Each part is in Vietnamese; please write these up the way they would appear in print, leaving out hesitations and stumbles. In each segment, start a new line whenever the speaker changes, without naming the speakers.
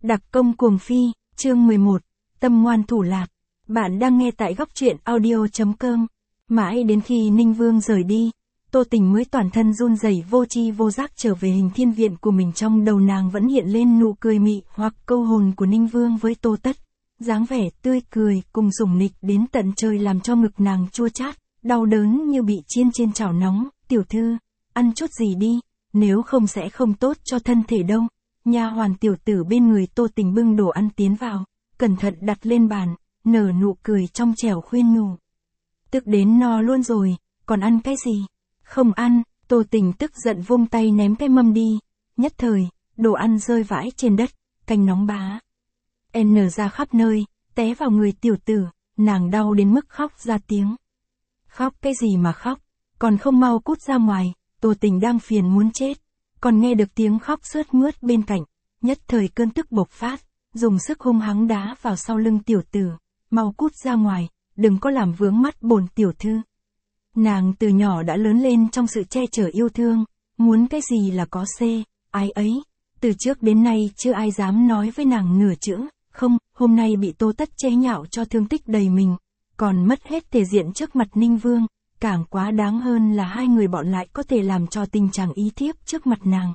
Đặc công cuồng phi, chương 11, tâm ngoan thủ lạc. Bạn đang nghe tại góc truyện audio.com. Mãi đến khi Ninh Vương rời đi, Tô Tình mới toàn thân run rẩy vô tri vô giác trở về hình thiên viện của mình. Trong đầu nàng vẫn hiện lên nụ cười mị hoặc câu hồn của Ninh Vương với Tô Tất. Dáng vẻ tươi cười cùng sủng nịch đến tận trời làm cho ngực nàng chua chát, đau đớn như bị chiên trên chảo nóng. Tiểu thư, ăn chút gì đi, nếu không sẽ không tốt cho thân thể đâu. Nha hoàn tiểu tử bên người Tô Tình bưng đồ ăn tiến vào, cẩn thận đặt lên bàn, nở nụ cười trong trẻo khuyên nhủ. Tức đến no luôn rồi, còn ăn cái gì? Không ăn. Tô Tình tức giận vung tay ném cái mâm đi. Nhất thời, đồ ăn rơi vãi trên đất, canh nóng bá N ra khắp nơi, té vào người tiểu tử, nàng đau đến mức khóc ra tiếng. Khóc cái gì mà khóc, còn không mau cút ra ngoài. Tô Tình đang phiền muốn chết, còn nghe được tiếng khóc sướt mướt bên cạnh, nhất thời cơn tức bộc phát, dùng sức hung hăng đá vào sau lưng tiểu tử, mau cút ra ngoài, đừng có làm vướng mắt bổn tiểu thư. Nàng từ nhỏ đã lớn lên trong sự che chở yêu thương, muốn cái gì là có ái ấy, từ trước đến nay chưa ai dám nói với nàng nửa chữ, không, hôm nay bị Tô Tất chế nhạo cho thương tích đầy mình, còn mất hết thể diện trước mặt Ninh Vương. Càng quá đáng hơn là hai người bọn lại có thể làm cho tình trạng ý thiếp trước mặt nàng.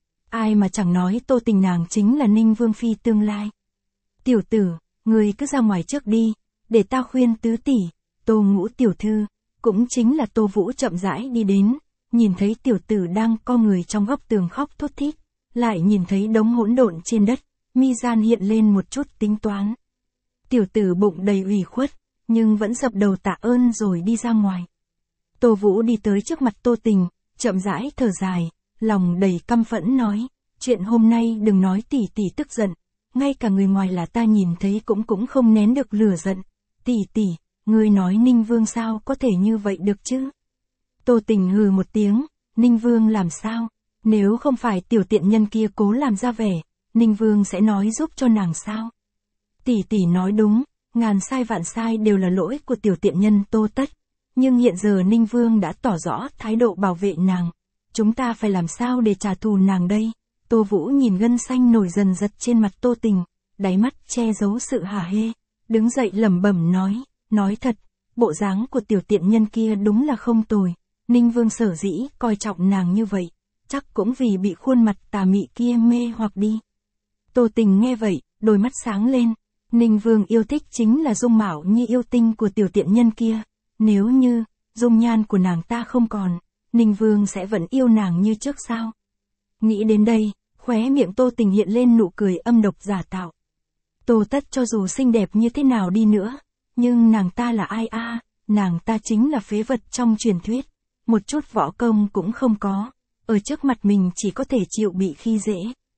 Ai mà chẳng nói Tô Tình nàng chính là Ninh Vương phi tương lai. Tiểu tử, người cứ ra ngoài trước đi, để ta khuyên tứ tỷ. Tô Ngũ tiểu thư, cũng chính là Tô Vũ chậm rãi đi đến, nhìn thấy tiểu tử đang co người trong góc tường khóc thút thít, lại nhìn thấy đống hỗn độn trên đất, mi gian hiện lên một chút tính toán. Tiểu tử bụng đầy ủy khuất, nhưng vẫn dập đầu tạ ơn rồi đi ra ngoài. Tô Vũ đi tới trước mặt Tô Tình, chậm rãi thở dài, lòng đầy căm phẫn nói, chuyện hôm nay đừng nói tỷ tỷ tức giận, ngay cả người ngoài là ta nhìn thấy cũng không nén được lửa giận. Tỷ tỷ, ngươi nói Ninh Vương sao có thể như vậy được chứ? Tô Tình hừ một tiếng, Ninh Vương làm sao? Nếu không phải tiểu tiện nhân kia cố làm ra vẻ, Ninh Vương sẽ nói giúp cho nàng sao? Tỷ tỷ nói đúng, ngàn sai vạn sai đều là lỗi của tiểu tiện nhân Tô Tất. Nhưng hiện giờ Ninh Vương đã tỏ rõ thái độ bảo vệ nàng. Chúng ta phải làm sao để trả thù nàng đây? Tô Vũ nhìn gân xanh nổi dần giật trên mặt Tô Tình, đáy mắt che giấu sự hả hê. Đứng dậy lẩm bẩm nói thật, bộ dáng của tiểu tiện nhân kia đúng là không tồi. Ninh Vương sở dĩ coi trọng nàng như vậy, chắc cũng vì bị khuôn mặt tà mị kia mê hoặc đi. Tô Tình nghe vậy, đôi mắt sáng lên. Ninh Vương yêu thích chính là dung mạo như yêu tinh của tiểu tiện nhân kia. Nếu như, dung nhan của nàng ta không còn, Ninh Vương sẽ vẫn yêu nàng như trước sao? Nghĩ đến đây, khóe miệng Tô Tình hiện lên nụ cười âm độc giả tạo. Tô Tất cho dù xinh đẹp như thế nào đi nữa, nhưng nàng ta là ai a? Nàng ta chính là phế vật trong truyền thuyết, một chút võ công cũng không có, ở trước mặt mình chỉ có thể chịu bị khi dễ.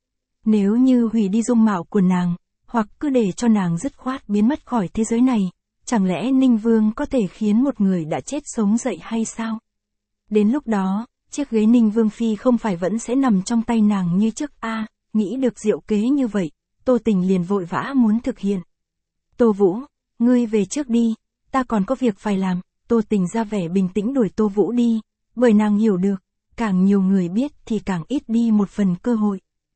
Nếu như hủy đi dung mạo của nàng, hoặc cứ để cho nàng dứt khoát biến mất khỏi thế giới này, chẳng lẽ Ninh Vương có thể khiến một người đã chết sống dậy hay sao? Đến lúc đó, chiếc ghế Ninh Vương phi không phải vẫn sẽ nằm trong tay nàng như trước a? Nghĩ được diệu kế như vậy, Tô Tình liền vội vã muốn thực hiện. Tô Vũ, ngươi về trước đi, ta còn có việc phải làm. Tô Tình ra vẻ bình tĩnh đuổi Tô Vũ đi, bởi nàng hiểu được, càng nhiều người biết thì càng ít đi một phần cơ hội.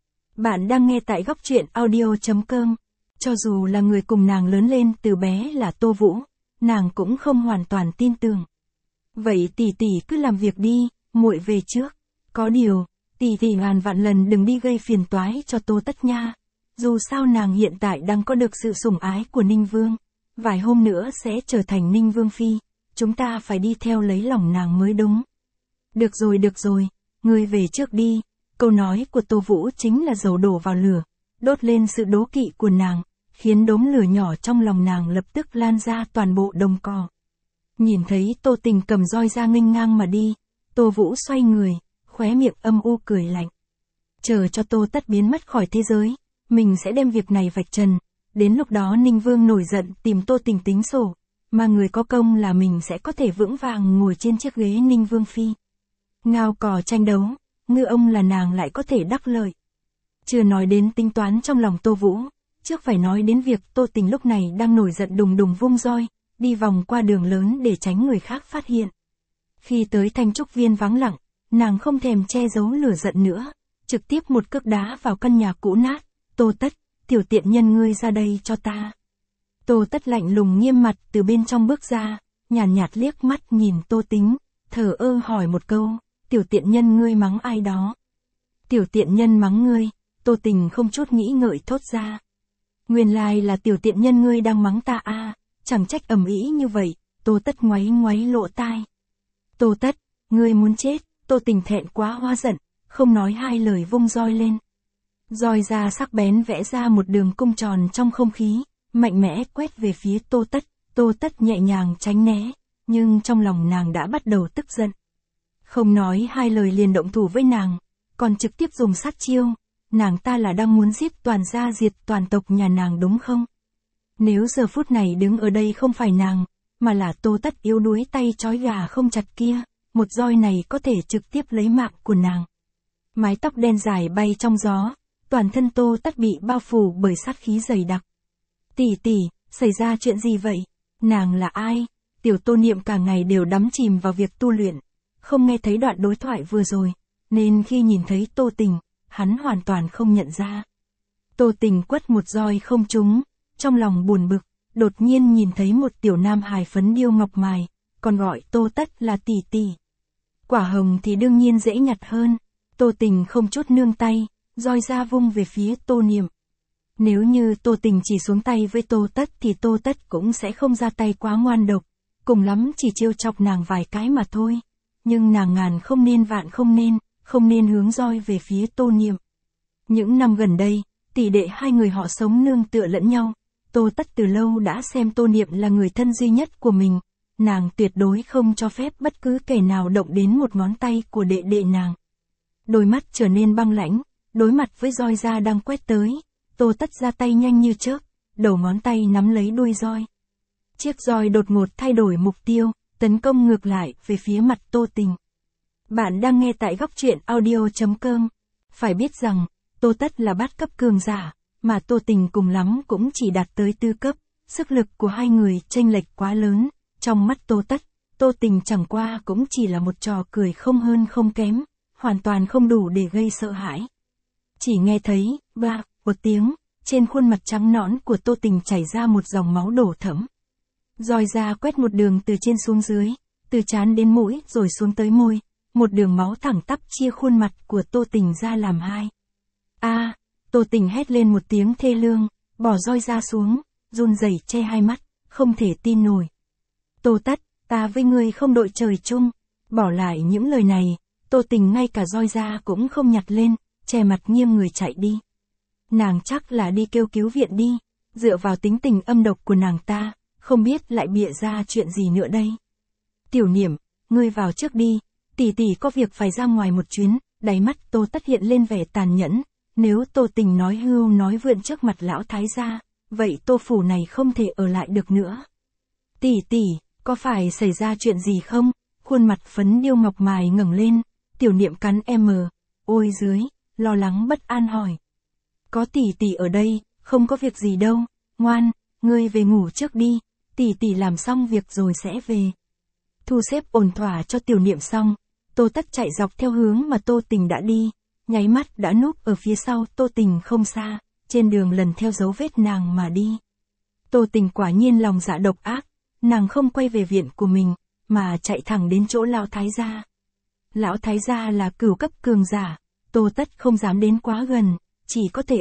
Bạn đang nghe tại góc truyện audio.com. Cho dù là người cùng nàng lớn lên từ bé là Tô Vũ, nàng cũng không hoàn toàn tin tưởng. Vậy tỷ tỷ cứ làm việc đi, muội về trước. Có điều, tỷ tỷ ngàn vạn lần đừng đi gây phiền toái cho Tô Tất nha. Dù sao nàng hiện tại đang có được sự sủng ái của Ninh Vương, vài hôm nữa sẽ trở thành Ninh Vương phi, chúng ta phải đi theo lấy lòng nàng mới đúng. Được rồi, ngươi về trước đi. Câu nói của Tô Vũ chính là dầu đổ vào lửa, đốt lên sự đố kỵ của nàng, khiến đốm lửa nhỏ trong lòng nàng lập tức lan ra toàn bộ đồng cỏ. Nhìn thấy Tô Tình cầm roi ra nghênh ngang mà đi, Tô Vũ xoay người, khóe miệng âm u cười lạnh. Chờ cho Tô Tất biến mất khỏi thế giới, mình sẽ đem việc này vạch trần, đến lúc đó Ninh Vương nổi giận tìm Tô Tình tính sổ, mà người có công là mình sẽ có thể vững vàng ngồi trên chiếc ghế Ninh Vương phi. Ngao cò tranh đấu, ngư ông là nàng lại có thể đắc lợi. Chưa nói đến tính toán trong lòng Tô Vũ, trước phải nói đến việc Tô Tình lúc này đang nổi giận đùng đùng vung roi, đi vòng qua đường lớn để tránh người khác phát hiện. Khi tới Thanh Trúc Viên vắng lặng, nàng không thèm che giấu lửa giận nữa, trực tiếp một cước đá vào căn nhà cũ nát. Tô Tất, tiểu tiện nhân ngươi ra đây cho ta. Tô Tất lạnh lùng nghiêm mặt từ bên trong bước ra, nhàn nhạt liếc mắt nhìn Tô Tính, thờ ơ hỏi một câu, tiểu tiện nhân ngươi mắng ai đó? Tiểu tiện nhân mắng ngươi, Tô Tình không chút nghĩ ngợi thốt ra. Nguyên lai là tiểu tiện nhân ngươi đang mắng ta à, chẳng trách ầm ĩ như vậy, Tô Tất ngoáy ngoáy lỗ tai. Tô Tất, ngươi muốn chết, Tô Tình thẹn quá hóa giận, không nói hai lời vung roi lên. Roi ra sắc bén vẽ ra một đường cung tròn trong không khí, mạnh mẽ quét về phía Tô Tất. Tô Tất nhẹ nhàng tránh né, nhưng trong lòng nàng đã bắt đầu tức giận. Không nói hai lời liền động thủ với nàng, còn trực tiếp dùng sát chiêu, nàng ta là đang muốn giết toàn gia diệt toàn tộc nhà nàng đúng không? Nếu giờ phút này đứng ở đây không phải nàng, mà là Tô Tất yếu đuối tay trói gà không chặt kia, một roi này có thể trực tiếp lấy mạng của nàng. Mái tóc đen dài bay trong gió, toàn thân Tô Tất bị bao phủ bởi sát khí dày đặc. Tỷ tỷ, xảy ra chuyện gì vậy? Nàng là ai? Tiểu Tô Niệm cả ngày đều đắm chìm vào việc tu luyện, không nghe thấy đoạn đối thoại vừa rồi, nên khi nhìn thấy Tô Tình, hắn hoàn toàn không nhận ra. Tô Tình quất một roi không trúng, trong lòng buồn bực, đột nhiên nhìn thấy một tiểu nam hài phấn điêu ngọc mài, còn gọi Tô Tất là tỷ tỷ. Quả hồng thì đương nhiên dễ nhặt hơn, Tô Tình không chút nương tay, roi ra vung về phía Tô Niệm. Nếu như Tô Tình chỉ xuống tay với Tô Tất thì Tô Tất cũng sẽ không ra tay quá ngoan độc, cùng lắm chỉ trêu chọc nàng vài cái mà thôi. Nhưng nàng ngàn không nên vạn không nên hướng roi về phía Tô Niệm. Những năm gần đây, tỷ đệ hai người họ sống nương tựa lẫn nhau, Tô Tất từ lâu đã xem Tô Niệm là người thân duy nhất của mình, nàng tuyệt đối không cho phép bất cứ kẻ nào động đến một ngón tay của đệ đệ nàng. Đôi mắt trở nên băng lãnh, đối mặt với roi da đang quét tới, Tô Tất ra tay nhanh như chớp, đầu ngón tay nắm lấy đuôi roi. Chiếc roi đột ngột thay đổi mục tiêu, tấn công ngược lại về phía mặt Tô Tình. Bạn đang nghe tại góc truyện audio.com. Phải biết rằng, Tô Tất là bát cấp cường giả, mà Tô Tình cùng lắm cũng chỉ đạt tới tư cấp, sức lực của hai người chênh lệch quá lớn, trong mắt Tô Tất, Tô Tình chẳng qua cũng chỉ là một trò cười không hơn không kém, hoàn toàn không đủ để gây sợ hãi. Chỉ nghe thấy, ba, một tiếng, trên khuôn mặt trắng nõn của Tô Tình chảy ra một dòng máu đổ thẫm. Roi ra quét một đường từ trên xuống dưới, từ trán đến mũi rồi xuống tới môi, một đường máu thẳng tắp chia khuôn mặt của Tô Tình ra làm hai. A, Tô Tình hét lên một tiếng thê lương, bỏ roi ra xuống, run rẩy che hai mắt, không thể tin nổi. Tô Tất, ta với ngươi không đội trời chung. Bỏ lại những lời này, Tô Tình ngay cả roi ra cũng không nhặt lên, che mặt nghiêng người chạy đi. Nàng chắc là đi kêu cứu viện đi, dựa vào tính tình âm độc của nàng ta, không biết lại bịa ra chuyện gì nữa đây. Tiểu Niệm, ngươi vào trước đi, tỷ tỷ có việc phải ra ngoài một chuyến, đáy mắt Tô Tất hiện lên vẻ tàn nhẫn, nếu Tô Tình nói hưu nói vượn trước mặt lão thái gia, vậy Tô phủ này không thể ở lại được nữa. Tỷ tỷ, có phải xảy ra chuyện gì không? Khuôn mặt phấn điêu ngọc mài ngẩng lên, Tiểu Niệm cắn ôi dưới, lo lắng bất an hỏi. Có tỷ tỷ ở đây, không có việc gì đâu, ngoan, ngươi về ngủ trước đi, tỷ tỷ làm xong việc rồi sẽ về. Thu xếp ổn thỏa cho Tiểu Niệm xong, Tô Tất chạy dọc theo hướng mà Tô Tình đã đi, nháy mắt đã núp ở phía sau Tô Tình không xa, trên đường lần theo dấu vết nàng mà đi. Tô Tình quả nhiên lòng dạ độc ác, nàng không quay về viện của mình, mà chạy thẳng đến chỗ lão thái gia. Lão thái gia là cửu cấp cường giả, Tô Tất không dám đến quá gần, chỉ có thể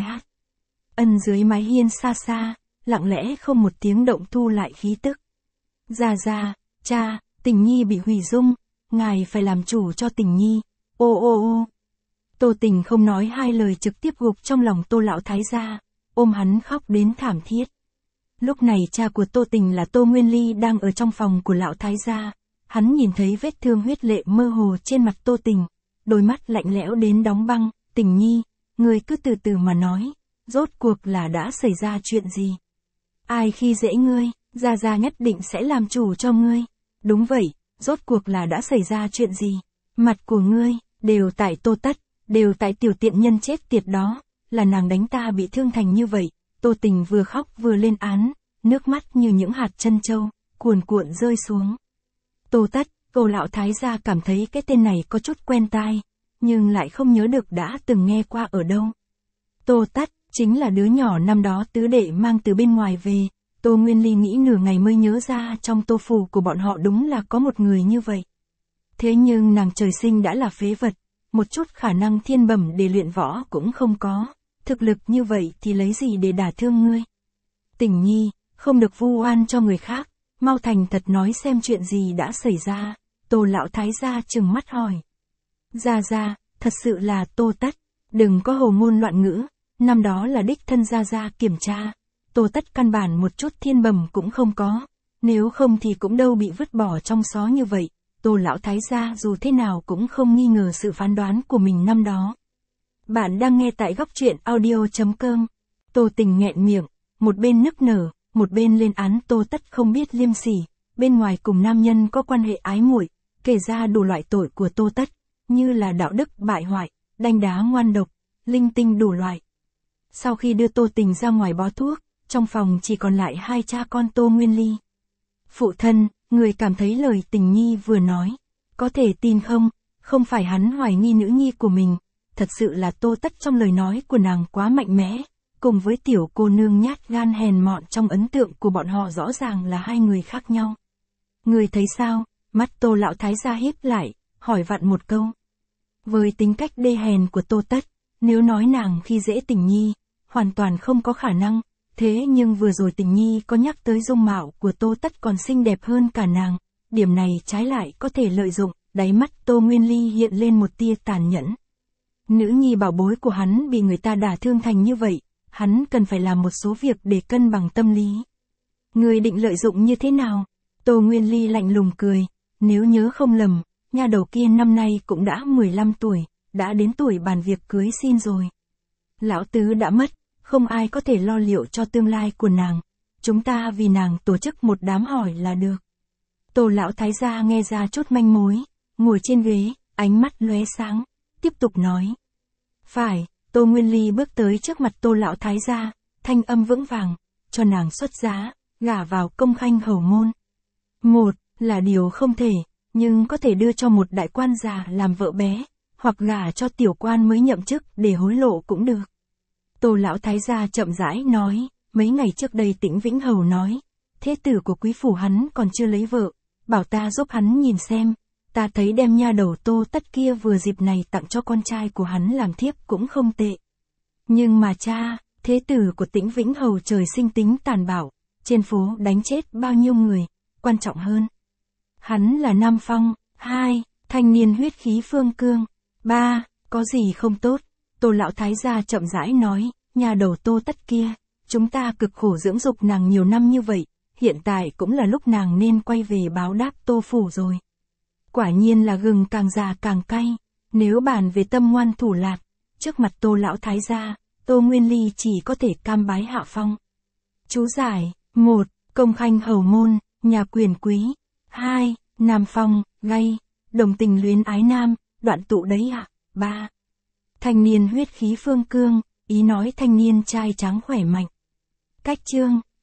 ẩn dưới mái hiên xa xa, lặng lẽ không một tiếng động thu lại khí tức. Gia, cha, Tình Nhi bị hủy dung, ngài phải làm chủ cho Tình Nhi. Ô. Tô Tình không nói hai lời trực tiếp gục trong lòng Tô lão thái gia, ôm hắn khóc đến thảm thiết. Lúc này cha của Tô Tình là Tô Nguyên Ly đang ở trong phòng của lão thái gia, hắn nhìn thấy vết thương huyết lệ mơ hồ trên mặt Tô Tình, đôi mắt lạnh lẽo đến đóng băng. Tình Nhi, ngươi cứ từ từ mà nói, rốt cuộc là đã xảy ra chuyện gì? Ai khi dễ ngươi, Gia nhất định sẽ làm chủ cho ngươi. Đúng vậy, rốt cuộc là đã xảy ra chuyện gì? Mặt của ngươi, đều tại Tô Tất, đều tại tiểu tiện nhân chết tiệt đó, là nàng đánh ta bị thương thành như vậy. Tô Tình vừa khóc vừa lên án, nước mắt như những hạt trân châu, cuồn cuộn rơi xuống. Tô Tất, cô lão thái gia cảm thấy cái tên này có chút quen tai, nhưng lại không nhớ được đã từng nghe qua ở đâu. Tô Tất, Chính là đứa nhỏ năm đó tứ đệ mang từ bên ngoài về. Tô Nguyên Ly nghĩ nửa ngày mới nhớ ra trong tô phủ của bọn họ đúng là có một người như vậy. Thế nhưng nàng trời sinh đã là phế vật, một chút khả năng thiên bẩm để luyện võ cũng không có, thực lực như vậy thì lấy gì để đả thương ngươi. Tình nhi, không được vu oan cho người khác, mau thành thật nói xem chuyện gì đã xảy ra. Tô lão thái gia trừng mắt hỏi. Gia, thật sự là Tô Tất, đừng có hồ ngôn loạn ngữ, năm đó là đích thân gia kiểm tra. Tô Tất căn bản một chút thiên bẩm cũng không có, nếu không thì cũng đâu bị vứt bỏ trong xó như vậy. Tô lão thái gia dù thế nào cũng không nghi ngờ sự phán đoán của mình năm đó. Bạn đang nghe tại góc truyện audio.com. Tô Tình nghẹn miệng, một bên nức nở, một bên lên án Tô Tất không biết liêm sỉ, bên ngoài cùng nam nhân có quan hệ ái muội, kể ra đủ loại tội của Tô Tất, như là đạo đức bại hoại, đanh đá ngoan độc, linh tinh đủ loại. Sau khi đưa Tô Tình ra ngoài bó thuốc, trong phòng chỉ còn lại hai cha con Tô Nguyên Ly. Phụ thân, người cảm thấy lời Tình nhi vừa nói, có thể tin không? Không phải hắn hoài nghi nữ nhi của mình, thật sự là Tô Tất trong lời nói của nàng quá mạnh mẽ, cùng với tiểu cô nương nhát gan hèn mọn trong ấn tượng của bọn họ rõ ràng là hai người khác nhau. Người thấy sao? Mắt Tô lão thái gia híp lại, hỏi vặn một câu. Với tính cách đê hèn của Tô Tất, nếu nói nàng khi dễ Tình nhi, hoàn toàn không có khả năng. Thế nhưng vừa rồi Tình nhi có nhắc tới dung mạo của Tô Tất còn xinh đẹp hơn cả nàng, điểm này trái lại có thể lợi dụng. Đáy mắt Tô Nguyên Ly hiện lên một tia tàn nhẫn. Nữ nhi bảo bối của hắn bị người ta đả thương thành như vậy, hắn cần phải làm một số việc để cân bằng tâm lý. Người định lợi dụng như thế nào? Tô Nguyên Ly lạnh lùng cười, nếu nhớ không lầm, nha đầu kia năm nay cũng đã 15 tuổi, đã đến tuổi bàn việc cưới xin rồi. Lão tứ đã mất, không ai có thể lo liệu cho tương lai của nàng, chúng ta vì nàng tổ chức một đám hỏi là được. Tô lão thái gia nghe ra chút manh mối, ngồi trên ghế, ánh mắt lóe sáng, tiếp tục nói. Phải, Tô Nguyên Ly bước tới trước mặt Tô lão thái gia, thanh âm vững vàng, cho nàng xuất giá, gả vào công khanh hầu môn. Một, là điều không thể, nhưng có thể đưa cho một đại quan già làm vợ bé, hoặc gả cho tiểu quan mới nhậm chức để hối lộ cũng được. Tô lão thái gia chậm rãi nói, mấy ngày trước đây Tĩnh Vĩnh Hầu nói, thế tử của quý phủ hắn còn chưa lấy vợ, bảo ta giúp hắn nhìn xem, ta thấy đem nha đầu Tô Tất kia vừa dịp này tặng cho con trai của hắn làm thiếp cũng không tệ. Nhưng mà cha, thế tử của Tĩnh Vĩnh Hầu trời sinh tính tàn bạo, trên phố đánh chết bao nhiêu người, quan trọng hơn. Hắn là Nam Phong. 2. Thanh niên huyết khí phương cương. 3. Có gì không tốt? Tô lão thái gia chậm rãi nói, nhà đầu Tô Tất kia, chúng ta cực khổ dưỡng dục nàng nhiều năm như vậy, hiện tại cũng là lúc nàng nên quay về báo đáp Tô phủ rồi. Quả nhiên là gừng càng già càng cay, nếu bàn về tâm ngoan thủ lạt, trước mặt Tô lão thái gia, Tô Nguyên Ly chỉ có thể cam bái hạ phong. Chú giải. 1. Công khanh hầu môn, nhà quyền quý. 2. Nam Phong, gay, đồng tình luyến ái nam, đoạn tụ đấy ạ. 3. Thanh niên huyết khí phương cương, ý nói thanh niên trai tráng khỏe mạnh. Cách chương.